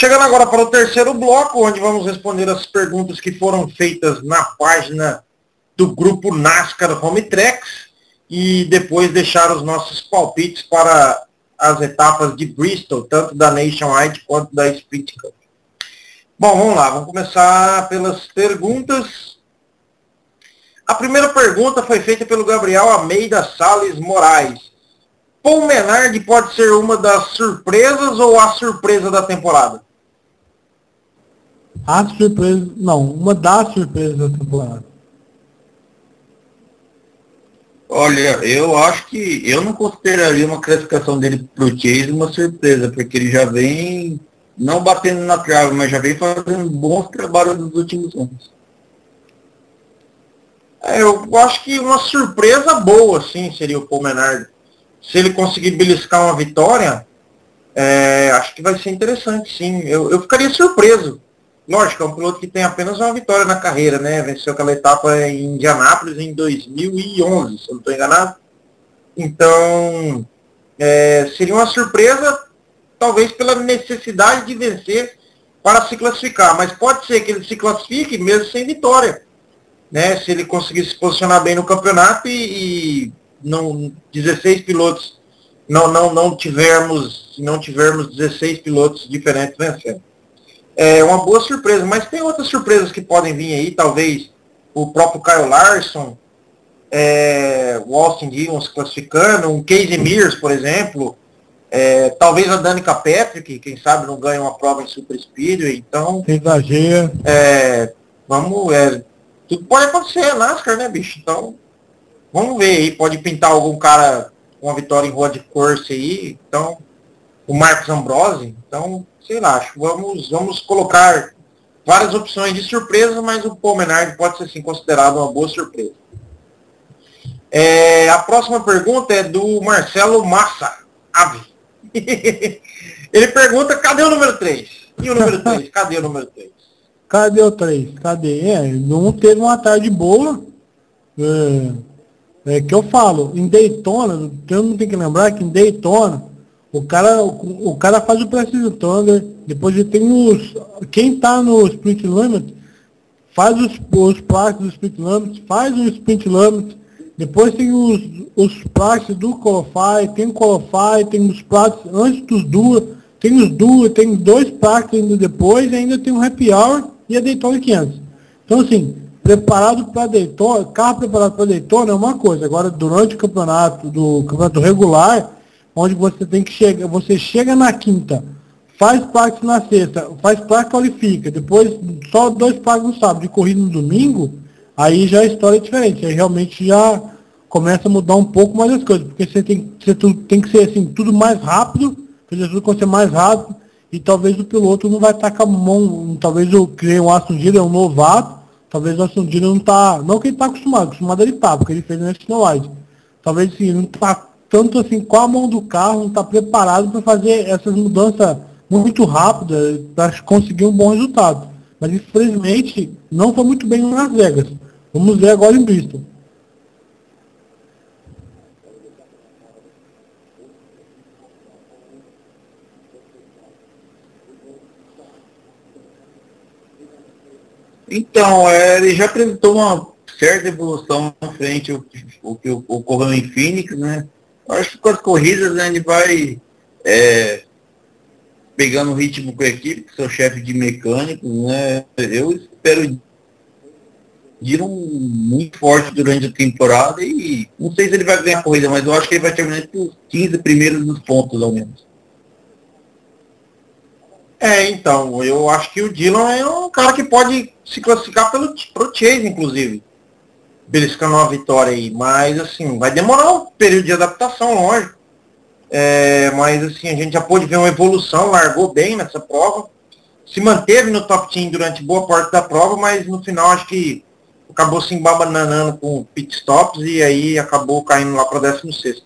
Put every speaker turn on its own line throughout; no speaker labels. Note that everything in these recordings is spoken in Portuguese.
chegando agora para o terceiro bloco, onde vamos responder as perguntas que foram feitas na página do grupo NASCAR Home Tracks e depois deixar os nossos palpites para as etapas de Bristol, tanto da Nationwide quanto da Sprint Cup. Bom, vamos lá, vamos começar pelas perguntas. A primeira pergunta foi feita pelo Gabriel Almeida Salles Moraes. Paul Menard pode ser uma das surpresas ou a surpresa da temporada?
A surpresa, não, uma das surpresas da temporada.
Olha, eu acho que eu não consideraria uma classificação dele pro Chase uma surpresa, porque ele já vem não batendo na trave, mas já vem fazendo bons trabalhos nos últimos anos.
Eu acho que uma surpresa boa, sim, seria o Paul Menard. Se ele conseguir beliscar uma vitória, acho que vai ser interessante, sim. Eu ficaria surpreso. Lógico, é um piloto que tem apenas uma vitória na carreira, né? Venceu aquela etapa em Indianápolis em 2011, se eu não estou enganado. Então, seria uma surpresa, talvez pela necessidade de vencer para se classificar. Mas pode ser que ele se classifique mesmo sem vitória, né? Se ele conseguir se posicionar bem no campeonato e não 16 pilotos, não tivermos 16 pilotos diferentes vencendo. É uma boa surpresa, mas tem outras surpresas que podem vir aí, talvez o próprio Kyle Larson, o Austin Dillon se classificando, um Casey Mears, por exemplo, talvez a Danica Patrick, quem sabe não ganha uma prova em Super Speedway, então...
Exagero.
Tudo pode acontecer, NASCAR, né, bicho? Então, vamos ver aí, pode pintar algum cara com uma vitória em road course aí, então, o Marcos Ambrose, então, sei lá, vamos colocar várias opções de surpresa, mas o Paul Menard pode ser sim considerado uma boa surpresa. A próxima pergunta é do Marcelo Massa Ave. Ele pergunta, cadê o número 3? E o número 3? Cadê o número 3?
Cadê o 3? Cadê? Não teve uma tarde boa. Que eu falo, em Daytona, todo mundo tem que lembrar que em Daytona, o cara faz o Precision Thunder, depois ele tem quem tá no Sprint Limit, faz os parques do Sprint Limit, faz o Sprint Limit, depois tem os parques do Qualify, tem o Qualify, tem os parques antes dos duas, tem 2 parques ainda depois, e ainda tem o Happy Hour e a Daytona 500. Então assim, preparado para Daytona, carro preparado para Daytona é uma coisa, agora durante o campeonato regular, onde você tem que chegar, você chega na quinta, faz parte na sexta, faz parte qualifica, depois só 2 parques no sábado, de corrida no domingo, aí já a história é diferente, aí realmente já começa a mudar um pouco mais as coisas, porque você tem que ser assim, tudo mais rápido, fazer tudo acontecer mais rápido, e talvez o piloto não vai estar com a mão, talvez o Aston Dillon é um novato, talvez o Aston Dillon não que ele está acostumado ele tá, porque ele fez na Nationwide, talvez assim, não está tanto assim com a mão do carro, não está preparado para fazer essas mudanças muito rápidas para conseguir um bom resultado. Mas infelizmente não foi muito bem em Las Vegas. Vamos ver agora em Bristol.
Então, ele já apresentou uma certa evolução na frente o que ocorreu em Phoenix, né? Acho que com as corridas, né, ele vai pegando o ritmo com a equipe, com seu chefe de mecânicos, né? Eu espero Dillon muito forte durante a temporada e não sei se ele vai ganhar a corrida, mas eu acho que ele vai terminar entre os 15 primeiros dos pontos, ao menos.
Então, eu acho que o Dillon é um cara que pode se classificar pro Chase, inclusive, beliscando uma vitória aí, mas assim, vai demorar um período de adaptação, lógico. Mas assim, a gente já pôde ver uma evolução, largou bem nessa prova, se manteve no top 10 durante boa parte da prova, mas no final acho que acabou se embabananando com pit stops e aí acabou caindo lá para 16º.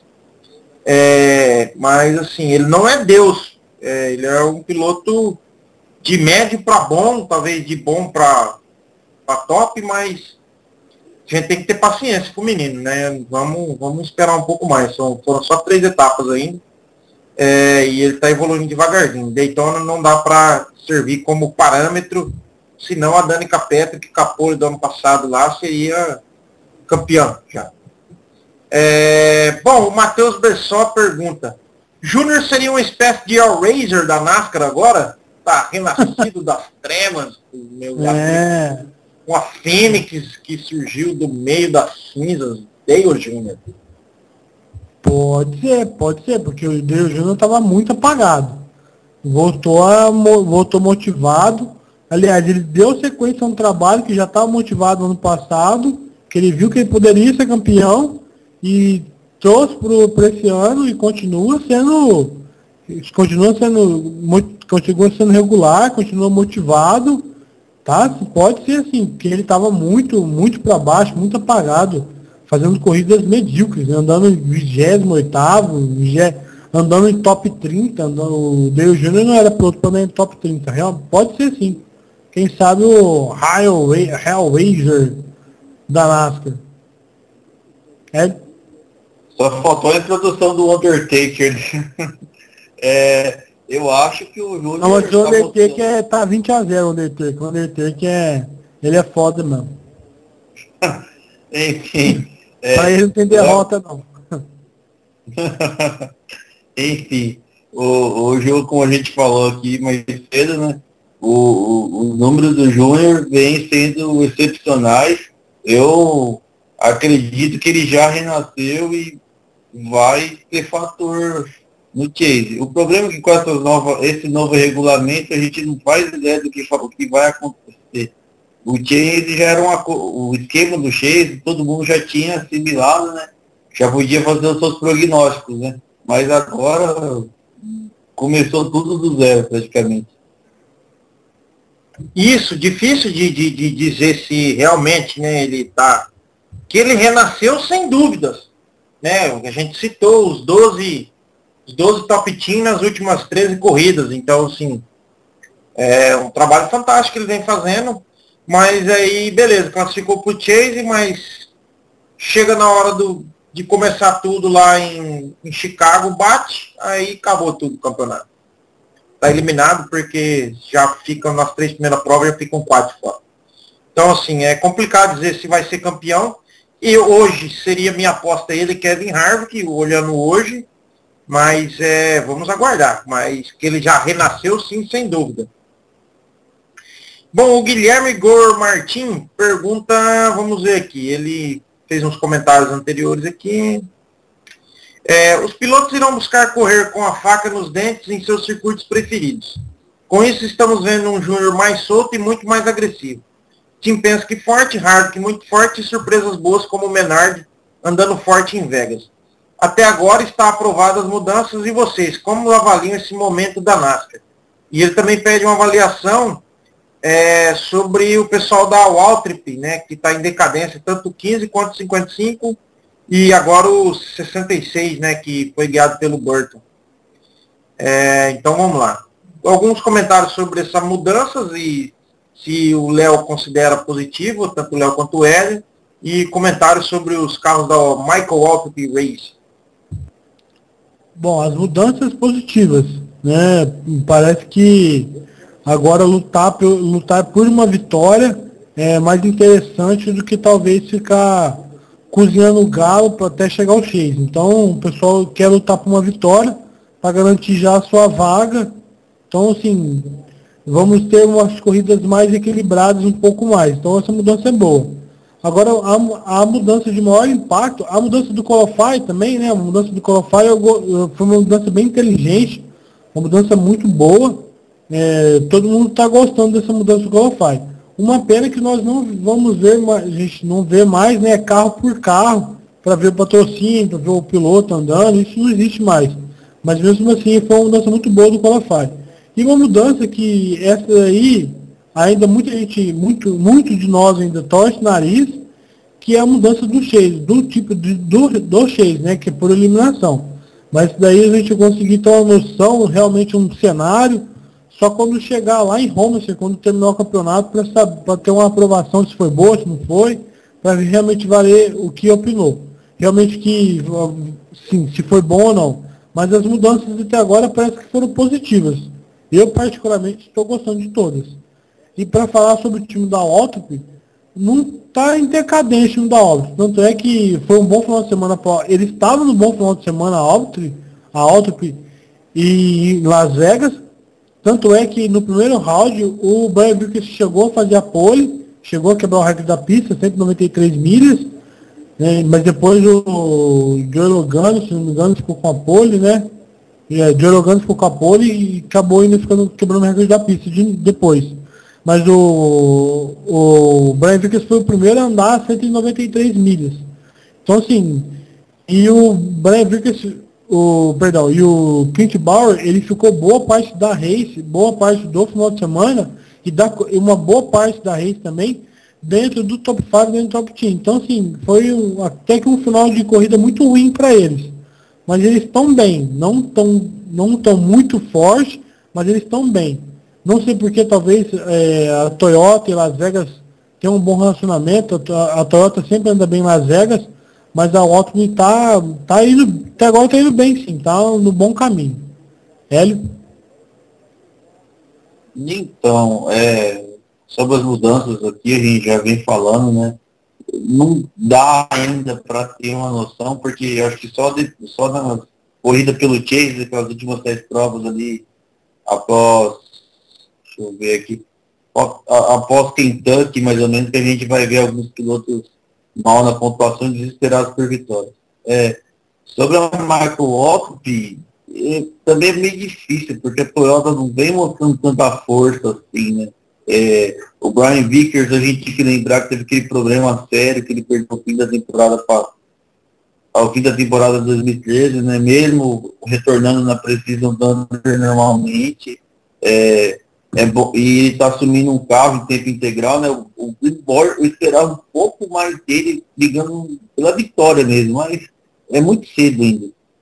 Mas assim, ele não é Deus, ele é um piloto de médio para bom, talvez de bom para top, mas a gente tem que ter paciência com o menino, né? Vamos esperar um pouco mais. Foram só 3 etapas ainda. E ele está evoluindo devagarzinho. Daytona não dá para servir como parâmetro, senão a Danica Patrick, Capole do ano passado lá, seria campeão já. Bom, o Matheus Bessó pergunta, Júnior seria uma espécie de Hellraiser da NASCAR agora? Tá renascido das trevas, meu amigo. Com a Fênix que surgiu do meio das cinzas, Dale Júnior.
Pode ser, porque o Dale Júnior estava muito apagado. Voltou motivado. Aliás, ele deu sequência a um trabalho que já estava motivado no ano passado, que ele viu que ele poderia ser campeão e trouxe para esse ano e continua sendo regular, continua motivado, tá? Pode ser assim, porque ele estava muito para baixo, muito apagado, fazendo corridas medíocres, né? Andando em 28º, andando em top 30, o Dale Jr. não era piloto para andar em top 30, pode ser sim. Quem sabe o Hellraiser da NASCAR.
Só faltou a introdução do Undertaker. Eu acho que o Júnior...
Não, mas o Undertaker tá 20-0, o Undertaker. O Undertaker ele é foda mesmo.
Enfim.
Pra ele não tem derrota, não.
Enfim, o jogo, como a gente falou aqui mais cedo, né? Os números do Júnior vêm sendo excepcionais. Eu acredito que ele já renasceu e vai ter fator no Chase. O problema é que com esse novo regulamento a gente não faz ideia do que vai acontecer. O Chase já era o esquema do Chase, todo mundo já tinha assimilado, né? Já podia fazer os seus prognósticos, né? Mas agora começou tudo do zero praticamente.
Isso, difícil de dizer se realmente, né, que ele renasceu sem dúvidas, né? A gente citou os 12 top team nas últimas 13 corridas, então assim, é um trabalho fantástico que ele vem fazendo, mas aí beleza, classificou pro Chase, mas chega na hora de começar tudo lá em Chicago, bate, aí acabou tudo o campeonato. Está eliminado porque já ficam nas 3 primeiras provas, já ficam 4 fora. Então, assim, é complicado dizer se vai ser campeão. E hoje seria minha aposta ele, Kevin Harvick, olhando hoje. Mas vamos aguardar. Mas que ele já renasceu, sim, sem dúvida. Bom, o Guilherme Gor Martin pergunta, vamos ver aqui, ele fez uns comentários anteriores aqui. Os pilotos irão buscar correr com a faca nos dentes em seus circuitos preferidos. Com isso, estamos vendo um Júnior mais solto e muito mais agressivo. Tim Penske forte, Harvick muito forte e surpresas boas como o Menard andando forte em Vegas. Até agora está aprovadas as mudanças e vocês, como avaliam esse momento da NASCAR? E ele também pede uma avaliação sobre o pessoal da Waltrip, né, que está em decadência, tanto 15 quanto 55, e agora o 66, né, que foi guiado pelo Burton. Então vamos lá. Alguns comentários sobre essas mudanças e se o Léo considera positivo, tanto o Léo quanto o Hélio, e comentários sobre os carros da Michael Waltrip Race.
Bom, as mudanças positivas, né? Parece que agora lutar por uma vitória é mais interessante do que talvez ficar cozinhando o galo para até chegar ao Chase. Então o pessoal quer lutar por uma vitória para garantir já a sua vaga. Então assim, vamos ter umas corridas mais equilibradas um pouco mais. Então essa mudança é boa. Agora a mudança de maior impacto, a mudança do Qualify também, né? A mudança do Qualify foi uma mudança bem inteligente, uma mudança muito boa. Todo mundo está gostando dessa mudança do Qualify. Uma pena que nós não vamos ver, a gente não vê mais, né, carro por carro, para ver o patrocínio, para ver o piloto andando, isso não existe mais. Mas mesmo assim foi uma mudança muito boa do Qualify. E uma mudança que essa aí, ainda muita gente, muito de nós ainda torce nariz, que é a mudança do Chase, do tipo do Chase, né, que é por eliminação. Mas daí a gente conseguir ter uma noção, realmente um cenário, só quando chegar lá em Homestead, quando terminar o campeonato, para ter uma aprovação se foi boa, se não foi, para realmente valer o que opinou. Realmente que, sim, se foi bom ou não. Mas as mudanças até agora parece que foram positivas. Eu, particularmente, estou gostando de todas. E para falar sobre o time da Waltrip, não está em decadência o time da Waltrip. Tanto é que foi um bom final de semana. Ele estava no bom final de semana, a Waltrip e em Las Vegas. Tanto é que no primeiro round o Brian Vickers chegou a fazer a pole, chegou a quebrar o recorde da pista, 193 milhas, né, mas depois o Joe Logano, se não me engano, ficou com a pole, né? Joe Logano ficou com a pole e acabou ainda quebrando o recorde da pista depois. Mas o Brian Vickers foi o primeiro a andar a 193 milhas. Então assim, e o Brian Vickers, e o Clint Bauer, ele ficou boa parte da race, boa parte do final de semana, e uma boa parte da race também, dentro do top 5, dentro do top 10. Então, assim, foi até que um final de corrida muito ruim para eles. Mas eles estão bem, não tão muito forte, mas eles estão bem. Não sei porque talvez a Toyota e Las Vegas tenham um bom relacionamento, a Toyota sempre anda bem em Las Vegas, mas a Alpine tá indo, até agora tá indo bem sim, tá no bom caminho. Hélio?
Então, sobre as mudanças aqui, a gente já vem falando, né? Não dá ainda para ter uma noção, porque eu acho que só na corrida pelo Chase, aquelas últimas 10 provas ali, após, deixa eu ver aqui, após Kentucky, mais ou menos, que a gente vai ver alguns pilotos mal na pontuação, desesperados por vitória. Sobre a Michael Waltrip, também é meio difícil, porque a Toyota não vem mostrando tanta força assim, né? O Brian Vickers, a gente tem que lembrar que teve aquele problema sério que ele perdeu ao fim da temporada 2013, né? Mesmo retornando na Precision Thunder normalmente, e ele está assumindo um carro em tempo integral, né? O Clint Bowyer, eu esperava um pouco mais dele brigando pela vitória mesmo, mas é muito cedo ainda.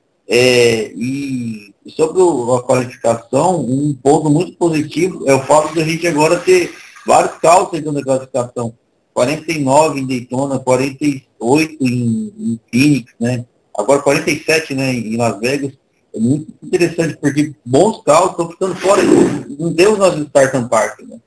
E sobre a qualificação, um ponto muito positivo é o fato de a gente agora ter vários carros tentando a classificação. 49 em Daytona, 48 em Phoenix, né? Agora 47, né, em Las Vegas. É muito interessante, porque bons carros estão ficando fora. Não deu nós Start and Park, né?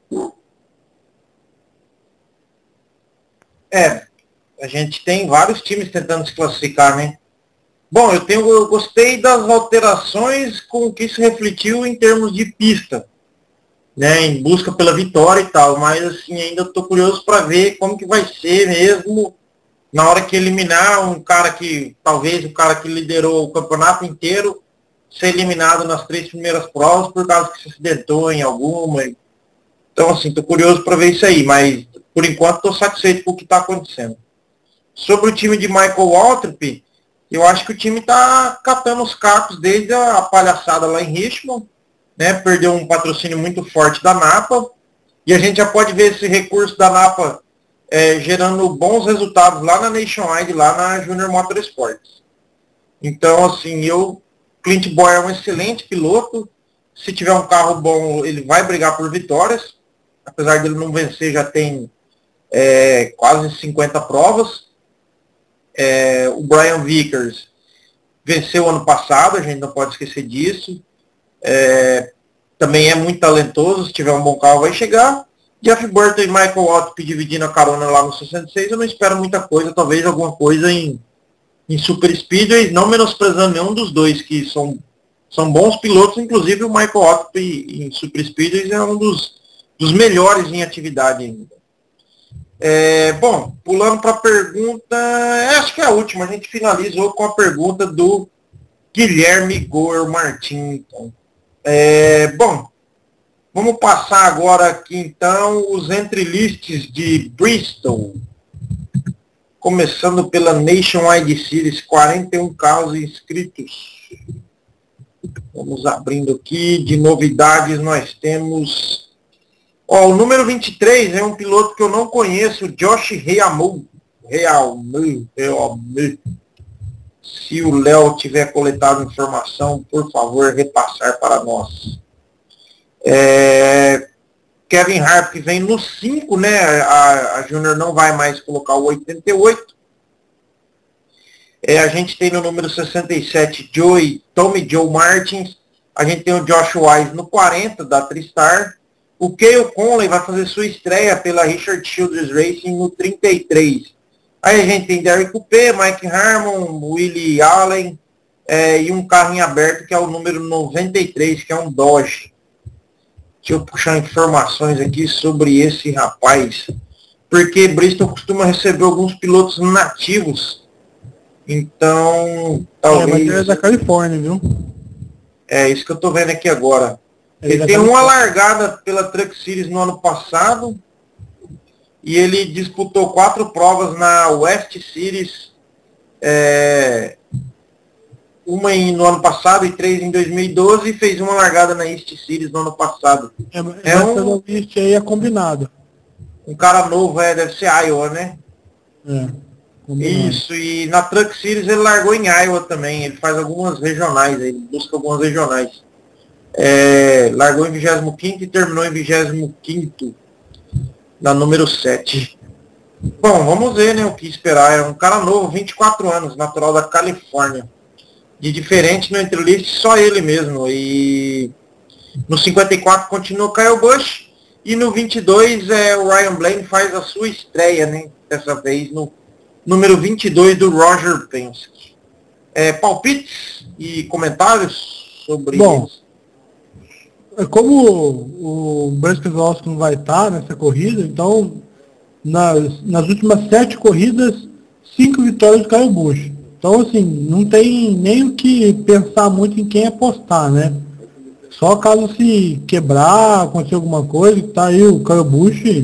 A gente tem vários times tentando se classificar, né? Bom, eu gostei das alterações com que isso refletiu em termos de pista, né, em busca pela vitória e tal, mas assim, ainda estou curioso para ver como que vai ser mesmo na hora que eliminar um cara que, talvez o cara que liderou o campeonato inteiro, ser eliminado nas 3 primeiras provas por causa que se acidentou em alguma. Então, assim, estou curioso para ver isso aí, mas por enquanto estou satisfeito com o que está acontecendo. Sobre o time de Michael Waltrip, eu acho que o time está catando os cacos desde a palhaçada lá em Richmond, né? Perdeu um patrocínio muito forte da Napa, e a gente já pode ver esse recurso da Napa gerando bons resultados lá na Nationwide, lá na Junior Motorsports. Então, assim, Clint Bowyer é um excelente piloto, se tiver um carro bom, ele vai brigar por vitórias, apesar dele não vencer, já tem quase 50 provas. O Brian Vickers venceu ano passado, a gente não pode esquecer disso. Também é muito talentoso, se tiver um bom carro vai chegar. Jeff Burton e Michael Waltrip dividindo a carona lá no 66, eu não espero muita coisa, talvez alguma coisa em Super Speedway, não menosprezando nenhum dos dois, que são bons pilotos, inclusive o Michael Waltrip em Super Speedway é um dos melhores em atividade ainda. Bom, pulando para a pergunta, acho que é a última, a gente finalizou com a pergunta do Guilherme Goer Martins. Então. Bom, vamos passar agora aqui então os entrelistes de Bristol. Começando pela Nationwide Series, 41 carros inscritos. Vamos abrindo aqui, de novidades nós temos... o número 23 é um piloto que eu não conheço, Josh Realmu. Se o Léo tiver coletado informação, por favor, repassar para nós. Kevin Harvick que vem no 5, né? A Junior não vai mais colocar o 88. A gente tem no número 67 Tommy Joe Martins. A gente tem o Josh Wise no 40, da Tristar. O Cale Conley vai fazer sua estreia pela Richard Childress Racing no 33. Aí a gente tem Derek Coupé, Mike Harmon, Willie Allen e um carro em aberto que é o número 93, que é um Dodge. Deixa eu puxar informações aqui sobre esse rapaz. Porque Bristol costuma receber alguns pilotos nativos. Então, talvez...
mas é da Califórnia, viu?
É isso que eu tô vendo aqui agora. Ele
da
tem uma
Califórnia.
largada pela Truck Series no ano passado. E ele disputou 4 provas na West Series. Uma no ano passado e 3 em 2012. E fez uma largada na East Series no ano passado.
East aí é combinado.
Um cara novo, deve ser Iowa, né?
Combinado.
Isso, e na Truck Series ele largou em Iowa também. Ele faz algumas regionais, ele busca algumas regionais. Largou em 25º e terminou em 25º, na número 7. Bom, vamos ver, né, o que esperar. É um cara novo, 24 anos, natural da Califórnia. De diferente no Entrelist, só ele mesmo. E no 54 continua o Kyle Busch. E no 22 o Ryan Blaney faz a sua estreia, né? Dessa vez no número 22 do Roger Penske. Palpites e comentários sobre isso?
Como o Brad Keselowski não vai estar nessa corrida, então nas últimas 7 corridas, 5 vitórias do Kyle Busch. Então, assim, não tem nem o que pensar muito em quem apostar, né? Só caso se quebrar, acontecer alguma coisa, tá aí o Kyle Busch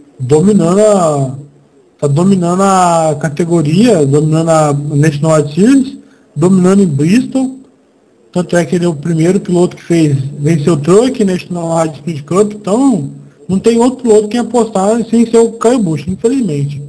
tá dominando a categoria, dominando a National Series, dominando em Bristol. Tanto é que ele é o primeiro piloto que venceu o Truck, National Speed Cup, então não tem outro piloto que apostar sem ser o Kyle Busch, infelizmente.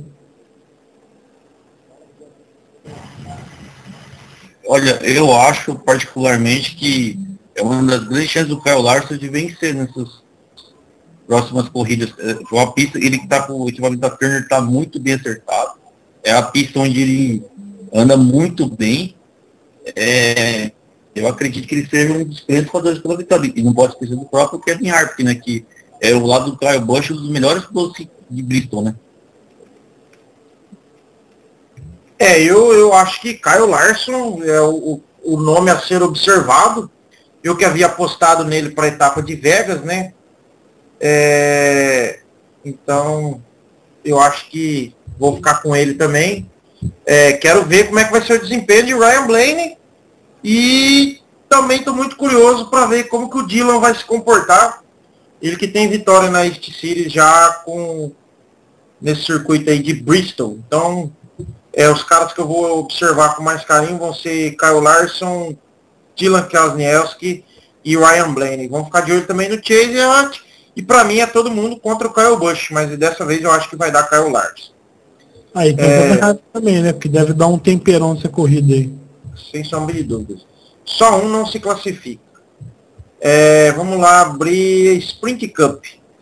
Olha, eu acho particularmente que é uma das grandes chances do Kyle Larson de vencer nessas próximas corridas. A pista, ele que está com o equipamento da Turner está muito bem acertado. É a pista onde ele anda muito bem. Eu acredito que ele seja um dos grandes fatores pela vitória. E não pode esquecer do próprio Kevin Harvick, né? Que é o lado do Kyle Busch, um dos melhores pilotos de Bristol, né?
Eu acho que Kyle Larson é o nome a ser observado. Eu que havia apostado nele para a etapa de Vegas, né? Então, eu acho que vou ficar com ele também. Quero ver como é que vai ser o desempenho de Ryan Blaney. E também estou muito curioso para ver como que o Dillon vai se comportar. Ele que tem vitória na East Series já nesse circuito aí de Bristol. Então, os caras que eu vou observar com mais carinho vão ser Kyle Larson, Dylan Kosniewski e Ryan Blaney. Vamos ficar de olho também no Chase Elliott. E para mim é todo mundo contra o Kyle Busch, mas dessa vez eu acho que vai dar Kyle Larson.
Aí tem o também, né? Porque deve dar um temperão nessa corrida aí.
Sem sombra de dúvidas. Só um não se classifica. Vamos lá abrir Sprint Cup.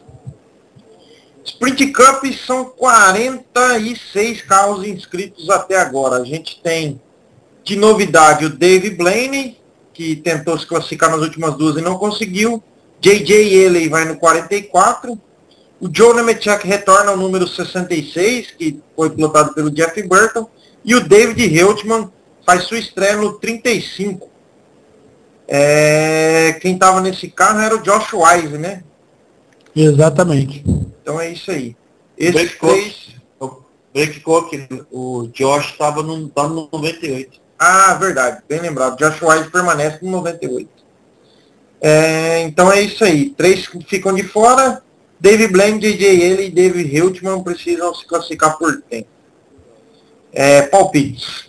Sprint Cup são 46 carros inscritos até agora. A gente tem de novidade o Dave Blaney, que tentou se classificar nas últimas 2 e não conseguiu. J.J. Yeley vai no 44. O Joe Nemechek retorna ao número 66, que foi pilotado pelo Jeff Burton. E o David Heltman faz sua estreia no 35. Quem estava nesse carro era o Josh Wise, né?
Exatamente.
Então é isso aí. Esses três...
O Josh estava no 98.
Ah, verdade, bem lembrado. Josh Wise permanece no 98. Então é isso aí. 3 ficam de fora. Dave Blaney, J.J. Yeley e David Hiltman precisam se classificar por tempo. Palpites.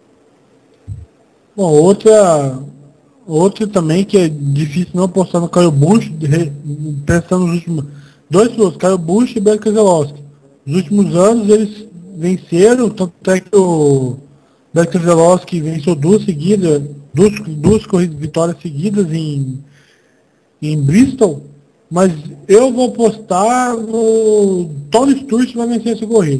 Bom, outra também que é difícil não apostar no Kyle Busch, pensando nos últimos 2 pilotos, Kyle Busch e Brad Keselowski. Nos últimos anos eles venceram, tanto é que o Brad Keselowski venceu 2 vitórias seguidas em Bristol, mas eu vou apostar no Tony Stewart vai vencer essa corrida.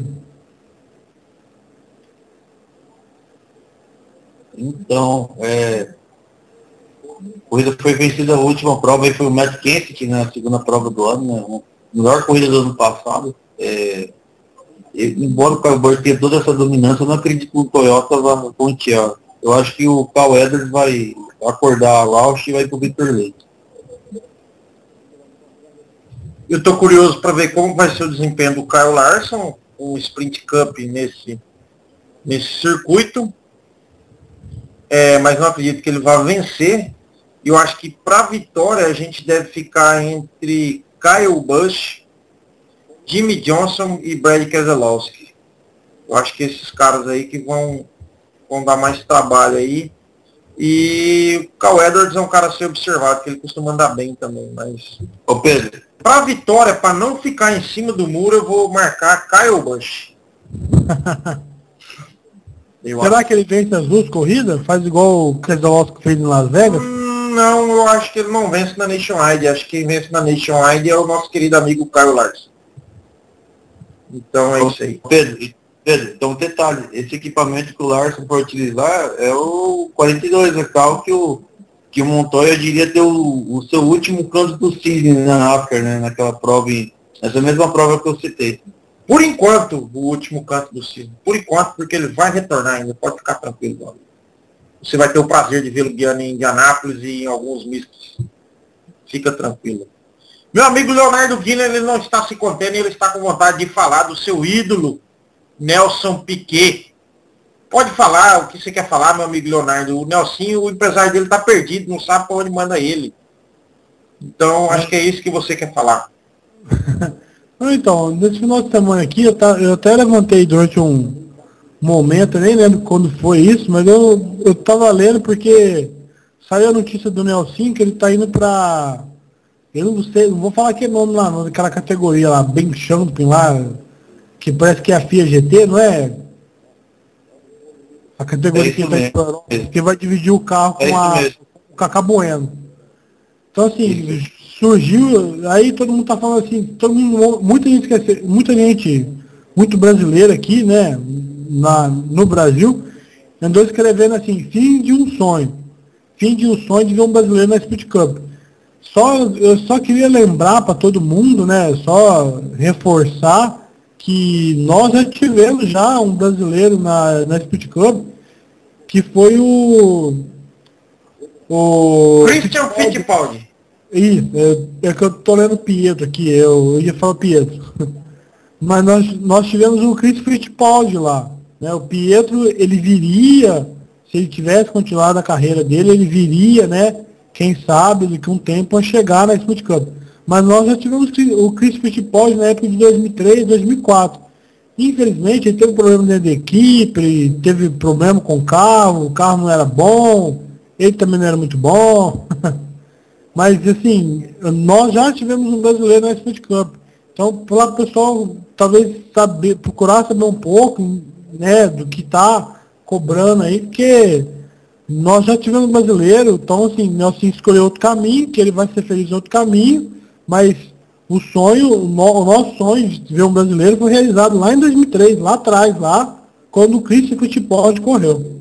Então, A corrida foi vencida a última prova, aí foi o Matt Kenseth na segunda prova do ano, né? A melhor corrida do ano passado. Embora o Kyle Busch tenha toda essa dominância, eu não acredito que o Toyota vai pontear. Eu acho que o Carl Edwards vai acordar a Roush e vai pro Victor Leite.
Eu estou curioso para ver como vai ser o desempenho do Kyle Larson, o Sprint Cup nesse circuito. Mas não acredito que ele vá vencer. Eu acho que para a vitória a gente deve ficar entre Kyle Busch, Jimmy Johnson e Brad Keselowski. Eu acho que esses caras aí que vão dar mais trabalho aí. E o Kyle Edwards é um cara a ser observado, que ele costuma andar bem também, mas...
Ô Pedro,
para a vitória, para não ficar em cima do muro, eu vou marcar Kyle Busch.
Será que ele vence as duas corridas? Faz igual o Keselowski fez em Las Vegas?
Não, eu acho que ele não vence na Nationwide. Acho que quem vence na Nationwide é o nosso querido amigo Kyle Larson. Então é isso aí.
Pedro, então um detalhe, esse equipamento que o Larson for utilizar é o 42 carro que o Montoya, eu diria, ter o seu último canto do cisne na NASCAR, né? Naquela prova, nessa mesma prova que eu citei.
Por enquanto, o último canto do cisne. Por enquanto, porque ele vai retornar ainda, pode ficar tranquilo. Mano. Você vai ter o prazer de vê-lo guiando em Indianápolis e em alguns mistos. Fica tranquilo. Meu amigo Leonardo Guilherme, ele não está se contendo, ele está com vontade de falar do seu ídolo, Nelson Piquet. Pode falar o que você quer falar, meu amigo Leonardo. O Nelsinho, o empresário dele está perdido, não sabe para onde manda ele. Então, acho que é isso que você quer falar.
Então, nesse final de semana aqui, eu até levantei durante um momento, eu nem lembro quando foi isso, mas eu tava lendo porque saiu a notícia do Nelsinho que ele tá indo pra... Eu não sei, não vou falar que é nome lá, não, daquela categoria lá, bem champion lá, que parece que é a FIA GT, não é? A categoria que vai dividir o carro com o Cacá Bueno. Então assim, surgiu, aí todo mundo tá falando assim, muita gente muito brasileira aqui, né, no Brasil, andou escrevendo assim, fim de um sonho de ver um brasileiro na Speed Cup. Eu só queria lembrar para todo mundo, né, só reforçar que nós já tivemos já um brasileiro na Speed Cup, que foi o
Christian Fittipaldi.
Isso, é que eu tô lendo Pietro aqui, eu ia falar Pietro. Mas nós tivemos o Chris Fittipaldi lá. Né? O Pietro, ele viria, se ele tivesse continuado a carreira dele, ele viria, né? Quem sabe, daqui a um tempo, a chegar na Speed Cup. Mas nós já tivemos o Chris Fittipaldi na época de 2003, 2004. Infelizmente, ele teve problema dentro da equipe, teve problema com o carro não era bom, ele também não era muito bom. Mas, assim, nós já tivemos um brasileiro na Speed Cup. Então, para o pessoal, talvez procurar saber um pouco, né, do que está cobrando aí, porque nós já tivemos um brasileiro, então, assim, Nelson escolheu outro caminho, que ele vai ser feliz em outro caminho, mas o nosso sonho de ver um brasileiro foi realizado lá em 2003, lá atrás, quando o Christian Fittipaldi correu.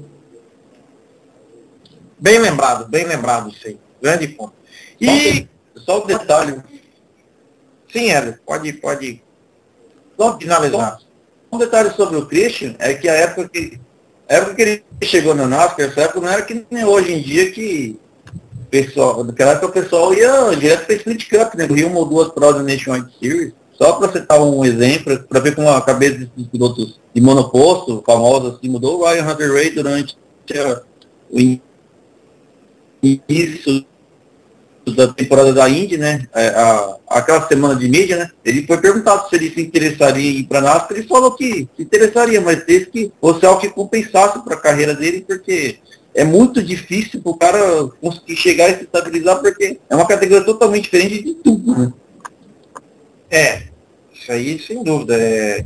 Bem lembrado isso aí. Grande ponto.
E só um detalhe.
Sim, Hélio, pode só finalizar.
Um detalhe sobre o Christian é que a época que ele chegou na NASCAR, essa época não era que nem hoje em dia que naquela época o pessoal ia direto para Sprint Cup, né? Corria uma ou duas provas da Nationwide Series. Só para citar um exemplo, para ver como a cabeça dos pilotos de monoposto, famosos assim, mudou. O Ryan Hunter-Reay durante o início da temporada da Indy, né, aquela semana de mídia, né, ele foi perguntado se ele se interessaria em ir para a NASCAR, ele falou que se interessaria, mas desde que fosse algo que compensasse para a carreira dele, porque é muito difícil para o cara conseguir chegar e se estabilizar, porque é uma categoria totalmente diferente de tudo, né.
Isso aí sem dúvida,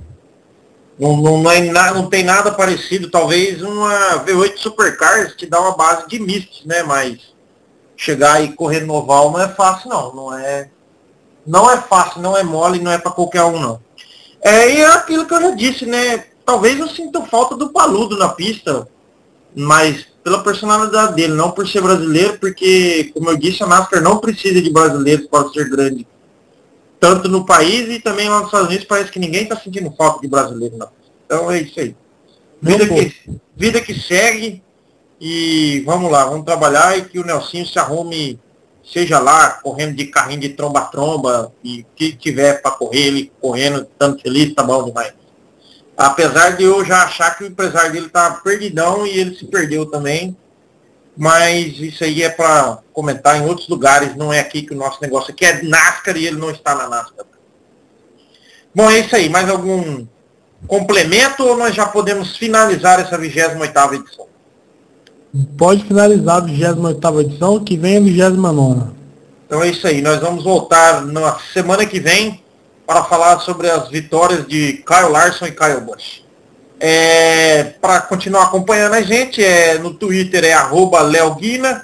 não tem nada parecido, talvez uma V8 Supercars te dá uma base de mistos, né, mas chegar e correr no oval não é fácil não é fácil, não é mole, não é para qualquer um não. E é aquilo que eu já disse, né, talvez eu sinta falta do Paludo na pista, mas pela personalidade dele, não por ser brasileiro, porque, como eu disse, a NASCAR não precisa de brasileiros para ser grande. Tanto no país e também lá nos Estados Unidos parece que ninguém está sentindo falta de brasileiro, não. Então é isso aí. Vida que segue e vamos lá, vamos trabalhar e que o Nelsinho se arrume, seja lá, correndo de carrinho de tromba-tromba e o que tiver para correr, ele correndo, tanto feliz, tá bom demais. Apesar de eu já achar que o empresário dele tá perdidão e ele se perdeu também, mas isso aí é para comentar em outros lugares, não é aqui que o nosso negócio aqui é NASCAR e ele não está na NASCAR. Bom, é isso aí, mais algum complemento ou nós já podemos finalizar essa 28ª edição?
Pode finalizar a 28ª edição, que vem a 29ª.
Então é isso aí, nós vamos voltar na semana que vem para falar sobre as vitórias de Kyle Larson e Kyle Busch. Para continuar acompanhando a gente, no Twitter é @leoguina,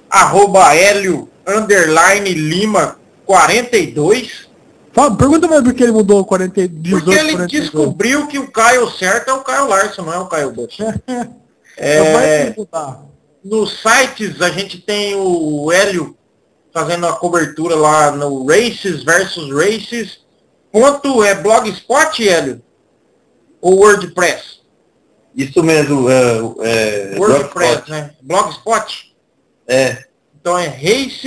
@Hélio_Lima42.
Pergunta mais por que ele mudou 40, 18,
porque ele
42.
descobriu que o Kyle certo é o Kyle Larson, não é o Kyle Busch. Nos sites a gente tem o Hélio fazendo a cobertura lá no Races versus Races. Blogspot, Hélio? Ou WordPress?
Isso mesmo,
WordPress, né? Blogspot? Então é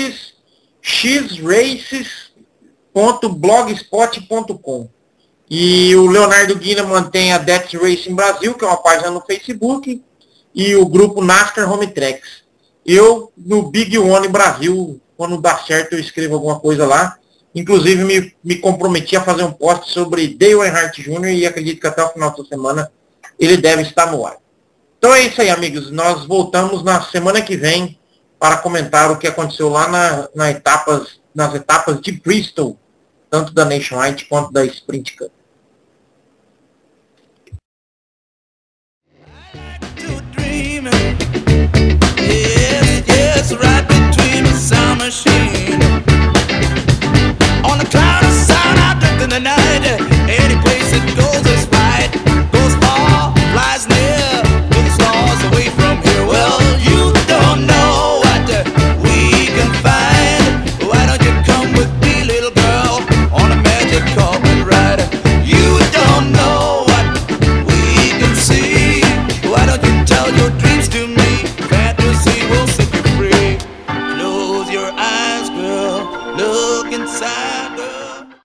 xraces.blogspot.com. E o Leonardo Guina mantém a Death Racing Brasil, que é uma página no Facebook, e o grupo NASCAR Home Tracks. Eu, no Big One Brasil, quando dá certo, eu escrevo alguma coisa lá. Inclusive, me comprometi a fazer um post sobre Dale Earnhardt Jr. e acredito que até o final da semana ele deve estar no ar. Então é isso aí, amigos. Nós voltamos na semana que vem para comentar o que aconteceu lá nas etapas de Bristol, tanto da Nationwide quanto da Sprint Cup.
On the cloud of sound, I drift in the night. Any place it goes is right. Goes far, flies near, to the stars away from here. Well, you don't know what we can find. Why don't you come with me, little girl, on a magic carpet ride? You don't know what we can see. Why don't you tell your dreams to me? Fantasy will set you free. Close your eyes, girl. Look inside, girl.